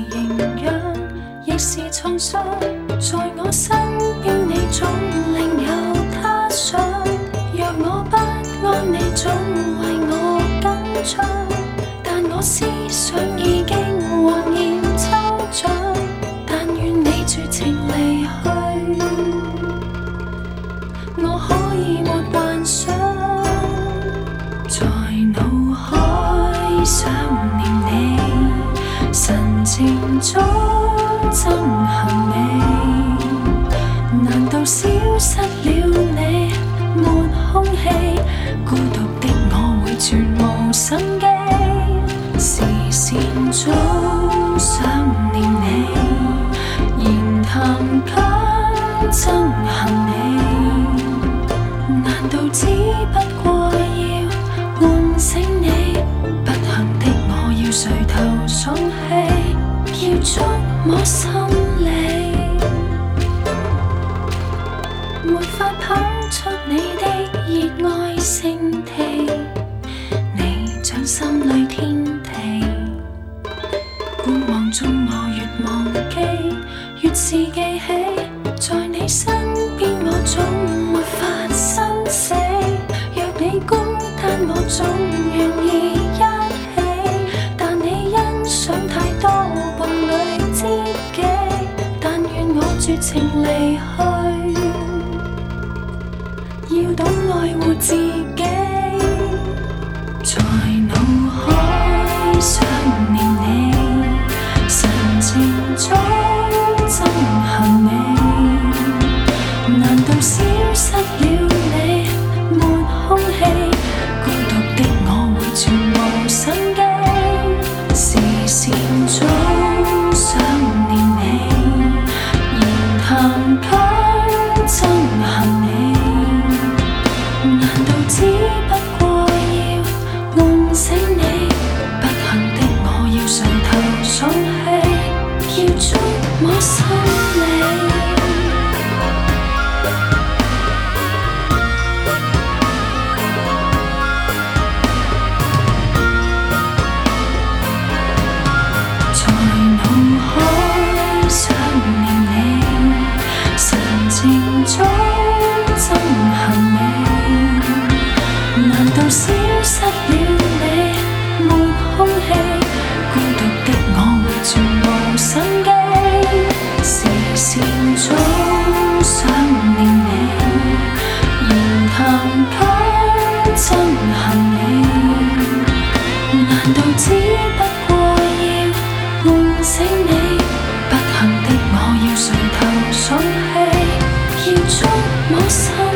營養，亦是創傷。在我身邊，你總另有他想。若我不安，你總為我緊張。但我思想已經幻現抽象，但願你絕情離去，我可以沒幻想。在腦海想念你，神情中憎恨你，難道消失了你，沒空氣，孤獨的我會全無生機。視線中想念你，言談間憎恨你，難道只不過要喚醒你？不幸的我要垂頭喪氣，要觸摸心理，沒法跑出你的熱愛聖地，你掌心裏天地。觀望中我越忘記，越是記起，在你身邊我總沒法生死。若你孤單我總願意一起，但你欣賞太多伴侶知己，但願我絕情離去，要懂愛護自己。在腦海想念你，神情中憎恨你，難道消失了你，沒空氣，孤獨的我會全無生機。視線中想念你，言談間憎恨你，難道只不過要喚醒你？不幸的我要垂頭喪氣，要觸摸心理。在腦海想念你，神情中憎恨你，難道消失了你，沒空氣，孤獨的我會全無生機。視線中想念你，言談間憎恨你，難道只不過要喚醒你？不幸的我要垂頭喪氣，要觸摸心